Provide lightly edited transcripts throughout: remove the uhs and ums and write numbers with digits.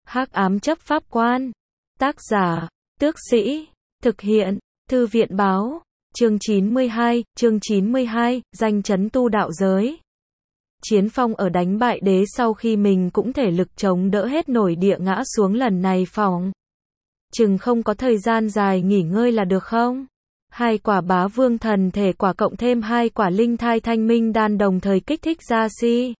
Hắc ám chấp pháp quan. Tác giả, Tước Sĩ. Thực hiện, Thư viện báo. Chương 92, danh chấn tu đạo giới. Chiến Phong ở đánh bại đế sau khi mình cũng thể lực chống đỡ hết nổi địa ngã xuống lần này phòng. Chừng không có thời gian dài nghỉ ngơi là được không? 2 quả bá vương thần thể quả cộng thêm 2 quả linh thai thanh minh đan đồng thời kích thích ra si.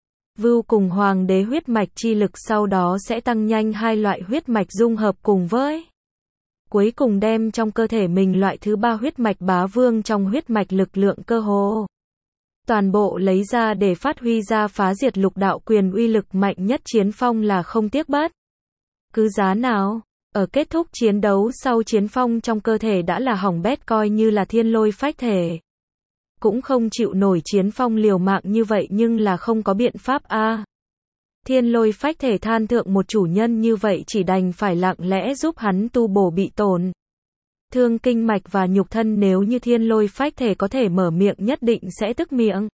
Vưu cùng hoàng đế huyết mạch chi lực sau đó sẽ tăng nhanh 2 loại huyết mạch dung hợp cùng với. Cuối cùng đem trong cơ thể mình loại thứ 3 huyết mạch bá vương trong huyết mạch lực lượng cơ hồ. Toàn bộ lấy ra để phát huy ra phá diệt lục đạo quyền uy lực mạnh nhất Chiến Phong là không tiếc bất cứ giá nào. Ở kết thúc chiến đấu sau Chiến Phong trong cơ thể đã là hỏng bét coi như là thiên lôi phách thể. Cũng không chịu nổi Chiến Phong liều mạng như vậy nhưng là không có biện pháp a. Thiên lôi phách thể than thượng một chủ nhân như vậy chỉ đành phải lặng lẽ giúp hắn tu bổ bị tổn thương kinh mạch và nhục thân, nếu như thiên lôi phách thể có thể mở miệng nhất định sẽ tức miệng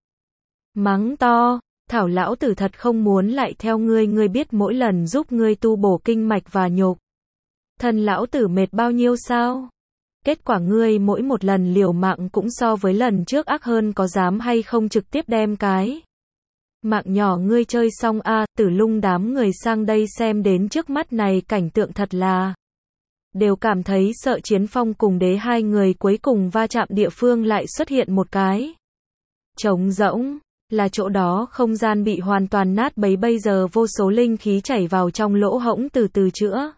mắng to, thảo lão tử thật không muốn lại theo ngươi biết mỗi lần giúp ngươi tu bổ kinh mạch và nhục thân lão tử mệt bao nhiêu sao? Kết quả ngươi mỗi một lần liều mạng cũng so với lần trước ác hơn, có dám hay không trực tiếp đem cái mạng nhỏ ngươi chơi xong a. Tử Lung đám người sang đây xem đến trước mắt này cảnh tượng thật là đều cảm thấy sợ. Chiến Phong cùng đế hai người cuối cùng va chạm địa phương lại xuất hiện một cái trống rỗng, là chỗ đó không gian bị hoàn toàn nát bấy, bây giờ vô số linh khí chảy vào trong lỗ hổng từ từ chữa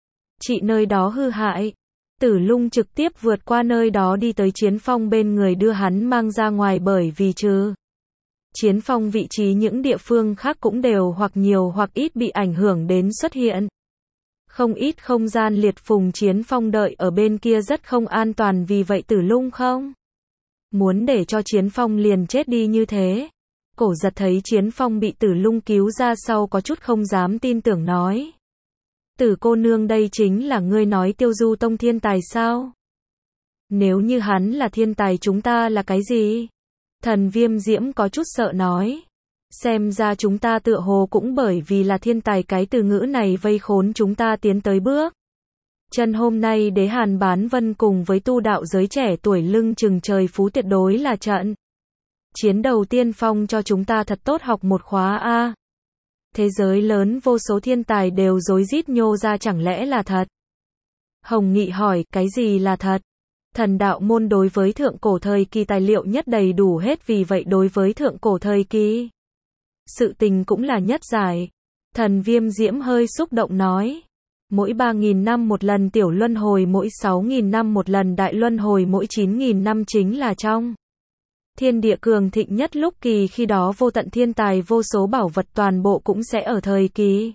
trị nơi đó hư hại. Tử Lung trực tiếp vượt qua nơi đó đi tới Chiến Phong bên người đưa hắn mang ra ngoài, bởi vì trừ Chiến Phong vị trí những địa phương khác cũng đều hoặc nhiều hoặc ít bị ảnh hưởng đến xuất hiện không ít không gian liệt phùng. Chiến Phong đợi ở bên kia rất không an toàn, vì vậy Tử Lung không muốn để cho Chiến Phong liền chết đi như thế. Cổ Giật thấy Chiến Phong bị Tử Lung cứu ra sau có chút không dám tin tưởng nói: Tử cô nương, đây chính là ngươi nói Tiêu Du Tông thiên tài sao? Nếu như hắn là thiên tài chúng ta là cái gì? Thần Viêm Diễm có chút sợ nói: xem ra chúng ta tựa hồ cũng bởi vì là thiên tài cái từ ngữ này vây khốn chúng ta tiến tới bước chân hôm nay. Đế Hàn Bán Vân cùng với tu đạo giới trẻ tuổi lưng chừng trời phú tuyệt đối là trận chiến đầu tiên phong cho chúng ta thật tốt học một khóa a. Thế giới lớn vô số thiên tài đều rối rít nhô ra, chẳng lẽ là thật? Hồng Nghị hỏi: cái gì là thật? Thần đạo môn đối với thượng cổ thời kỳ tài liệu nhất đầy đủ hết, vì vậy đối với thượng cổ thời kỳ sự tình cũng là nhất giải. Thần Viêm Diễm hơi xúc động nói: mỗi 3.000 năm một lần tiểu luân hồi, mỗi 6.000 năm một lần đại luân hồi, mỗi 9.000 năm chính là trong thiên địa cường thịnh nhất lúc kỳ, khi đó vô tận thiên tài vô số bảo vật toàn bộ cũng sẽ ở thời kỳ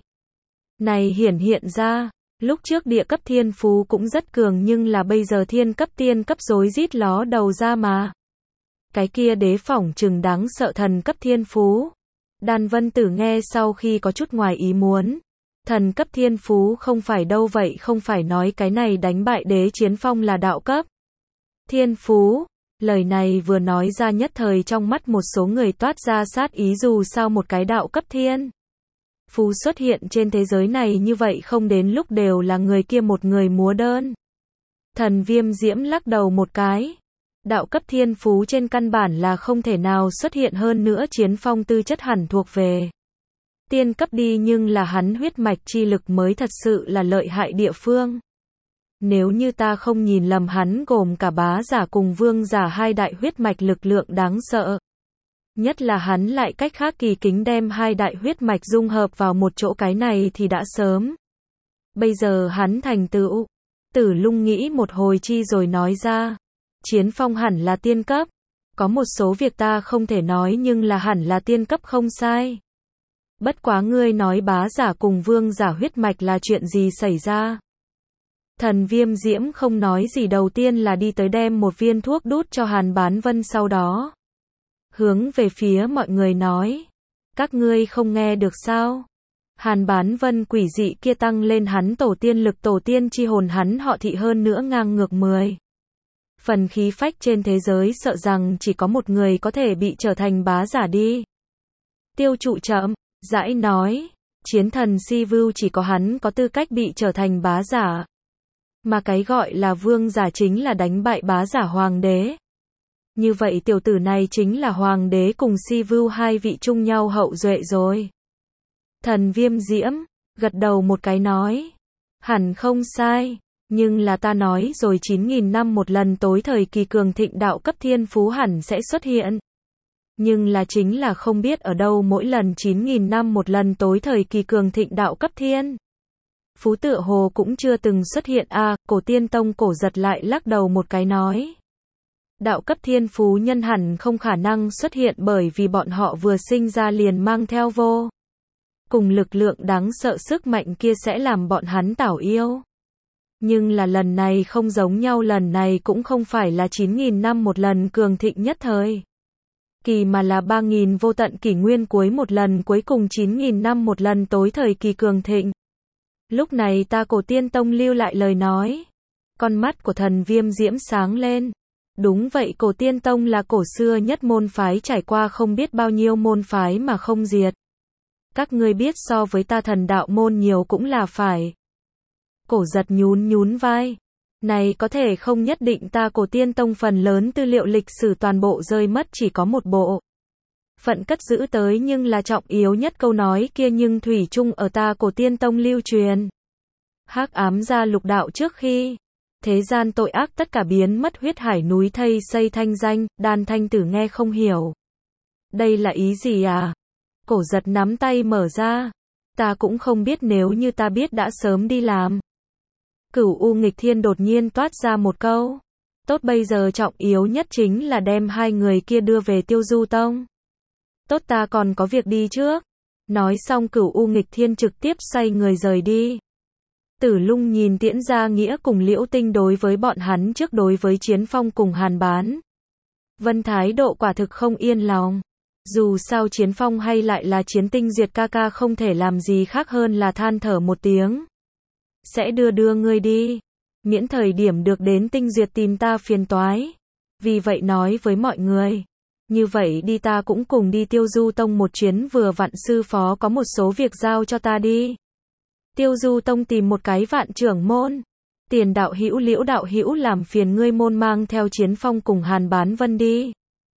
này hiển hiện ra. Lúc trước địa cấp thiên phú cũng rất cường, nhưng là bây giờ thiên cấp tiên cấp rối rít ló đầu ra mà. Cái kia đế phỏng chừng đáng sợ thần cấp thiên phú. Đan Vân Tử nghe sau khi có chút ngoài ý muốn. Thần cấp thiên phú không phải đâu, vậy không phải nói cái này đánh bại đế Chiến Phong là đạo cấp thiên phú. Lời này vừa nói ra nhất thời trong mắt một số người toát ra sát ý, dù sao một cái đạo cấp thiên phú xuất hiện trên thế giới này như vậy không đến lúc đều là người kia một người múa đơn. Thần Viêm Diễm lắc đầu một cái. Đạo cấp thiên phú trên căn bản là không thể nào xuất hiện, hơn nữa Chiến Phong tư chất hẳn thuộc về tiên cấp đi, nhưng là hắn huyết mạch chi lực mới thật sự là lợi hại địa phương. Nếu như ta không nhìn lầm, hắn gồm cả bá giả cùng vương giả 2 đại huyết mạch lực lượng đáng sợ. Nhất là hắn lại cách khác kỳ kính đem 2 đại huyết mạch dung hợp vào một chỗ, cái này thì đã sớm. Bây giờ hắn thành tựu. Tử Lung nghĩ một hồi chi rồi nói ra: Chiến Phong hẳn là tiên cấp. Có một số việc ta không thể nói, nhưng là hẳn là tiên cấp không sai. Bất quá ngươi nói bá giả cùng vương giả huyết mạch là chuyện gì xảy ra? Thần Viêm Diễm không nói gì, đầu tiên là đi tới đem một viên thuốc đút cho Hàn Bán Vân, sau đó hướng về phía mọi người nói: các ngươi không nghe được sao? Hàn Bán Vân quỷ dị kia tăng lên hắn tổ tiên lực, tổ tiên chi hồn hắn họ Thị, hơn nữa ngang ngược 10 phần khí phách trên thế giới, sợ rằng chỉ có một người có thể bị trở thành bá giả đi. Tiêu Trụ chậm rãi nói: Chiến thần Sivu chỉ có hắn có tư cách bị trở thành bá giả. Mà cái gọi là vương giả chính là đánh bại bá giả hoàng đế. Như vậy tiểu tử này chính là hoàng đế cùng Sivu hai vị chung nhau hậu duệ rồi. Thần Viêm Diễm, gật đầu một cái nói. Hẳn không sai, nhưng là ta nói rồi 9.000 năm một lần tối thời kỳ cường thịnh đạo cấp thiên phú hẳn sẽ xuất hiện. Nhưng là chính là không biết ở đâu mỗi lần 9.000 năm một lần tối thời kỳ cường thịnh đạo cấp thiên phú tựa hồ cũng chưa từng xuất hiện a. Cổ Tiên Tông Cổ Giật lại lắc đầu một cái nói. Đạo cấp thiên phú nhân hẳn không khả năng xuất hiện bởi vì bọn họ vừa sinh ra liền mang theo vô cùng lực lượng đáng sợ, sức mạnh kia sẽ làm bọn hắn tảo yêu. Nhưng là lần này không giống nhau, lần này cũng không phải là 9.000 năm một lần cường thịnh nhất thời kỳ mà là 3.000 vô tận kỷ nguyên cuối một lần, cuối cùng 9.000 năm một lần tối thời kỳ cường thịnh. Lúc này ta Cổ Tiên Tông lưu lại lời nói. Con mắt của Thần Viêm Diễm sáng lên. Đúng vậy, Cổ Tiên Tông là cổ xưa nhất môn phái, trải qua không biết bao nhiêu môn phái mà không diệt. Các ngươi biết so với ta Thần Đạo môn nhiều cũng là phải. Cổ Giật nhún nhún vai. Này có thể không nhất định, ta Cổ Tiên Tông phần lớn tư liệu lịch sử toàn bộ rơi mất, chỉ có một bộ phận cất giữ tới, nhưng là trọng yếu nhất câu nói kia nhưng thủy chung ở ta Cổ Tiên Tông lưu truyền. Hắc ám gia lục đạo trước khi thế gian tội ác tất cả biến mất, huyết hải núi thây xây thanh danh. Đan Thanh Tử nghe không hiểu. Đây là ý gì à? Cổ Giật nắm tay mở ra. Ta cũng không biết, nếu như ta biết đã sớm đi làm. Cửu U Nghịch Thiên đột nhiên toát ra một câu. Tốt, bây giờ trọng yếu nhất chính là đem hai người kia đưa về Tiêu Du Tông. Tốt, ta còn có việc đi trước. Nói xong Cửu U Nghịch Thiên trực tiếp xoay người rời đi. Tử Lung nhìn Tiễn Gia Nghĩa cùng Liễu Tinh đối với bọn hắn trước đối với Chiến Phong cùng Hàn Bán Vân thái độ quả thực không yên lòng. Dù sao Chiến Phong hay lại là Chiến Tinh Duyệt ca ca không thể làm gì khác hơn là than thở một tiếng. Sẽ đưa ngươi đi. Miễn thời điểm được đến Tinh Duyệt tìm ta phiền toái. Vì vậy nói với mọi người. Như vậy đi, ta cũng cùng đi Tiêu Du Tông một chuyến, vừa vặn sư phó có một số việc giao cho ta đi. Tiêu Du Tông tìm một cái vạn trưởng môn. Tiền đạo hữu, Liễu đạo hữu, làm phiền ngươi môn mang theo Chiến Phong cùng Hàn Bán Vân đi.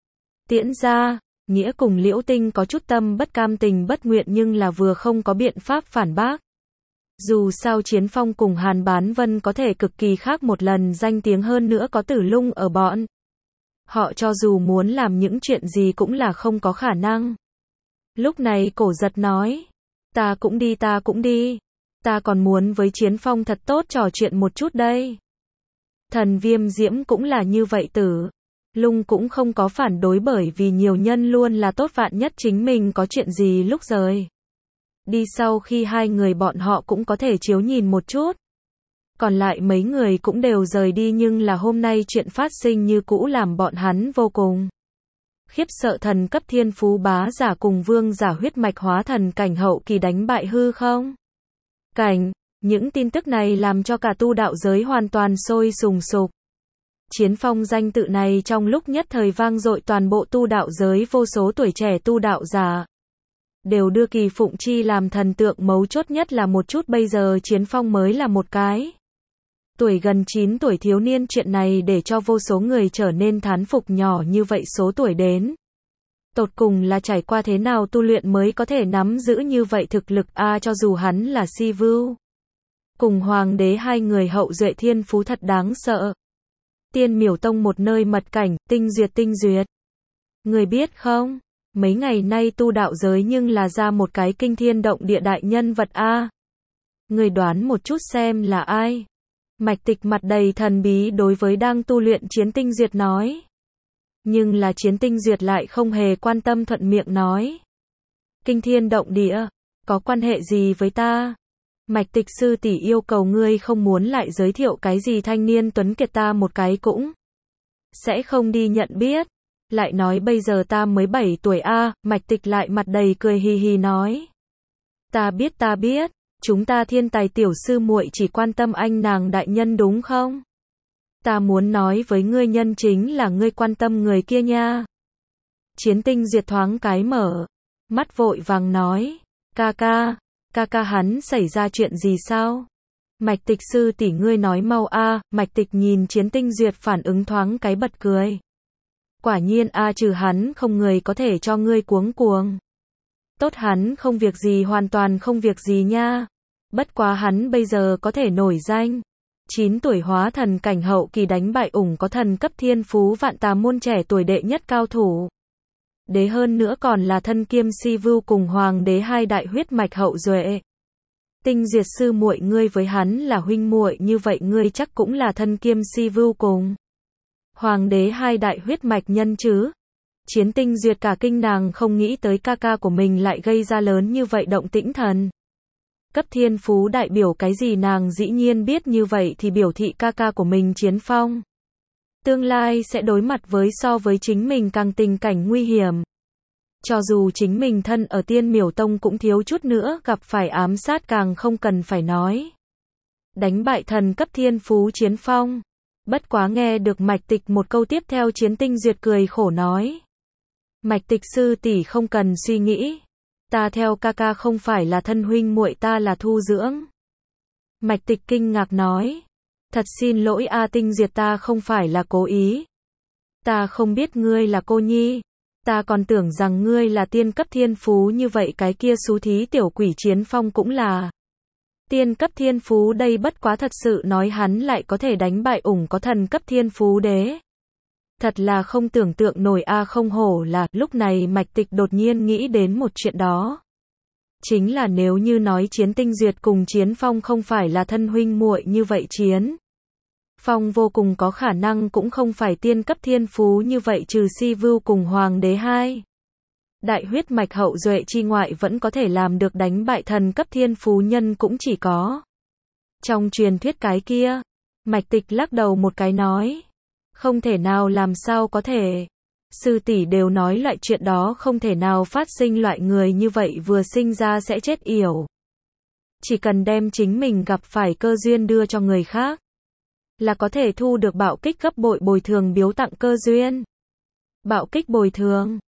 Tiễn Gia Nghĩa cùng Liễu Tinh có chút tâm bất cam tình bất nguyện, nhưng là vừa không có biện pháp phản bác. Dù sao Chiến Phong cùng Hàn Bán Vân có thể cực kỳ khác một lần danh tiếng, hơn nữa có Tử Lung ở bọn họ, cho dù muốn làm những chuyện gì cũng là không có khả năng. Lúc này Cổ Giật nói. Ta cũng đi, ta cũng đi. Ta còn muốn với Chiến Phong thật tốt trò chuyện một chút đây. Thần Viêm Diễm cũng là như vậy, Tử Lung cũng không có phản đối, bởi vì nhiều nhân luôn là tốt, vạn nhất chính mình có chuyện gì lúc rời đi sau khi hai người bọn họ cũng có thể chiếu nhìn một chút. Còn lại mấy người cũng đều rời đi, nhưng là hôm nay chuyện phát sinh như cũ làm bọn hắn vô cùng khiếp sợ. Thần cấp thiên phú bá giả cùng vương giả huyết mạch hóa thần cảnh hậu kỳ đánh bại hư không cảnh. Những tin tức này làm cho cả tu đạo giới hoàn toàn sôi sùng sục. Chiến Phong danh tự này trong lúc nhất thời vang dội toàn bộ tu đạo giới, vô số tuổi trẻ tu đạo giả đều đưa Kỳ Phụng Chi làm thần tượng, mấu chốt nhất là một chút bây giờ Chiến Phong mới là một cái tuổi gần 9 tuổi thiếu niên, chuyện này để cho vô số người trở nên thán phục. Nhỏ như vậy số tuổi đến tột cùng là trải qua thế nào tu luyện mới có thể nắm giữ như vậy thực lực a. Cho dù hắn là Sivu cùng hoàng đế hai người hậu duệ, thiên phú thật đáng sợ. Tiên Miểu Tông một nơi mật cảnh, Tinh Duyệt. Người biết không, mấy ngày nay tu đạo giới nhưng là ra một cái kinh thiên động địa đại nhân vật a. Người đoán một chút xem là ai? Mạch Tịch mặt đầy thần bí đối với đang tu luyện Chiến Tinh Duyệt nói. Nhưng là Chiến Tinh Duyệt lại không hề quan tâm, thuận miệng nói. Kinh thiên động địa, có quan hệ gì với ta? Mạch Tịch sư tỷ yêu cầu ngươi không muốn lại giới thiệu cái gì thanh niên tuấn kiệt, ta một cái cũng sẽ không đi nhận biết. Lại nói bây giờ ta mới 7 tuổi a. Mạch Tịch lại mặt đầy cười hì hì nói. Ta biết, chúng ta thiên tài tiểu sư muội chỉ quan tâm anh nàng đại nhân đúng không? Ta muốn nói với ngươi, nhân chính là ngươi quan tâm người kia nha. Chiến Tinh Duyệt thoáng cái mở mắt, vội vàng nói. Ca ca, Ca ca hắn xảy ra chuyện gì sao? Mạch Tịch sư tỷ ngươi nói mau a. Mạch Tịch nhìn Chiến Tinh Duyệt phản ứng thoáng cái bật cười. Quả nhiên a, trừ hắn không người có thể cho ngươi cuống cuồng. Tốt, hắn không việc gì, hoàn toàn không việc gì nha. Bất quá hắn bây giờ có thể nổi danh. 9 tuổi hóa thần cảnh hậu kỳ đánh bại ủng có thần cấp thiên phú vạn tà môn trẻ tuổi đệ nhất cao thủ. Đế hơn nữa còn là thân kiêm si vưu cùng hoàng đế hai đại huyết mạch hậu duệ. Tinh Duyệt sư muội, ngươi với hắn là huynh muội như vậy ngươi chắc cũng là thân kiêm si vưu cùng hoàng đế hai đại huyết mạch nhân chứ? Chiến Tinh Duyệt cả kinh, nàng không nghĩ tới ca ca của mình lại gây ra lớn như vậy động tĩnh thần cấp thiên phú đại biểu cái gì, nàng dĩ nhiên biết như vậy thì biểu thị ca ca của mình Chiến Phong tương lai sẽ đối mặt với so với chính mình càng tình cảnh nguy hiểm. Cho dù chính mình thân ở Tiên Miểu Tông cũng thiếu chút nữa gặp phải ám sát, càng không cần phải nói đánh bại thần cấp thiên phú Chiến Phong. Bất quá nghe được Mạch Tịch một câu tiếp theo, Chiến Tinh Duyệt cười khổ nói. Mạch Tịch sư tỷ không cần suy nghĩ. Ta theo ca ca không phải là thân huynh muội, ta là thu dưỡng. Mạch Tịch kinh ngạc nói. Thật xin lỗi a Tinh Duyệt, ta không phải là cố ý. Ta không biết ngươi là cô nhi. Ta còn tưởng rằng ngươi là tiên cấp thiên phú, như vậy cái kia xú thí tiểu quỷ Chiến Phong cũng là tiên cấp thiên phú đây, bất quá thật sự nói hắn lại có thể đánh bại ủng có thần cấp thiên phú đế. Thật là không tưởng tượng nổi a, không hổ là. Lúc này Mạch Tịch đột nhiên nghĩ đến một chuyện đó. Chính là nếu như nói Chiến Tinh Duyệt cùng Chiến Phong không phải là thân huynh muội, như vậy Chiến Phong vô cùng có khả năng cũng không phải tiên cấp thiên phú, như vậy trừ si vưu cùng hoàng đế hai đại huyết mạch hậu duệ chi ngoại vẫn có thể làm được đánh bại thần cấp thiên phú nhân cũng chỉ có trong truyền thuyết cái kia. Mạch Tịch lắc đầu một cái nói. Không thể nào, làm sao có thể. Sư tỷ đều nói loại chuyện đó không thể nào phát sinh, loại người như vậy vừa sinh ra sẽ chết yểu. Chỉ cần đem chính mình gặp phải cơ duyên đưa cho người khác là có thể thu được bạo kích gấp bội bồi thường biếu tặng cơ duyên. Bạo kích bồi thường.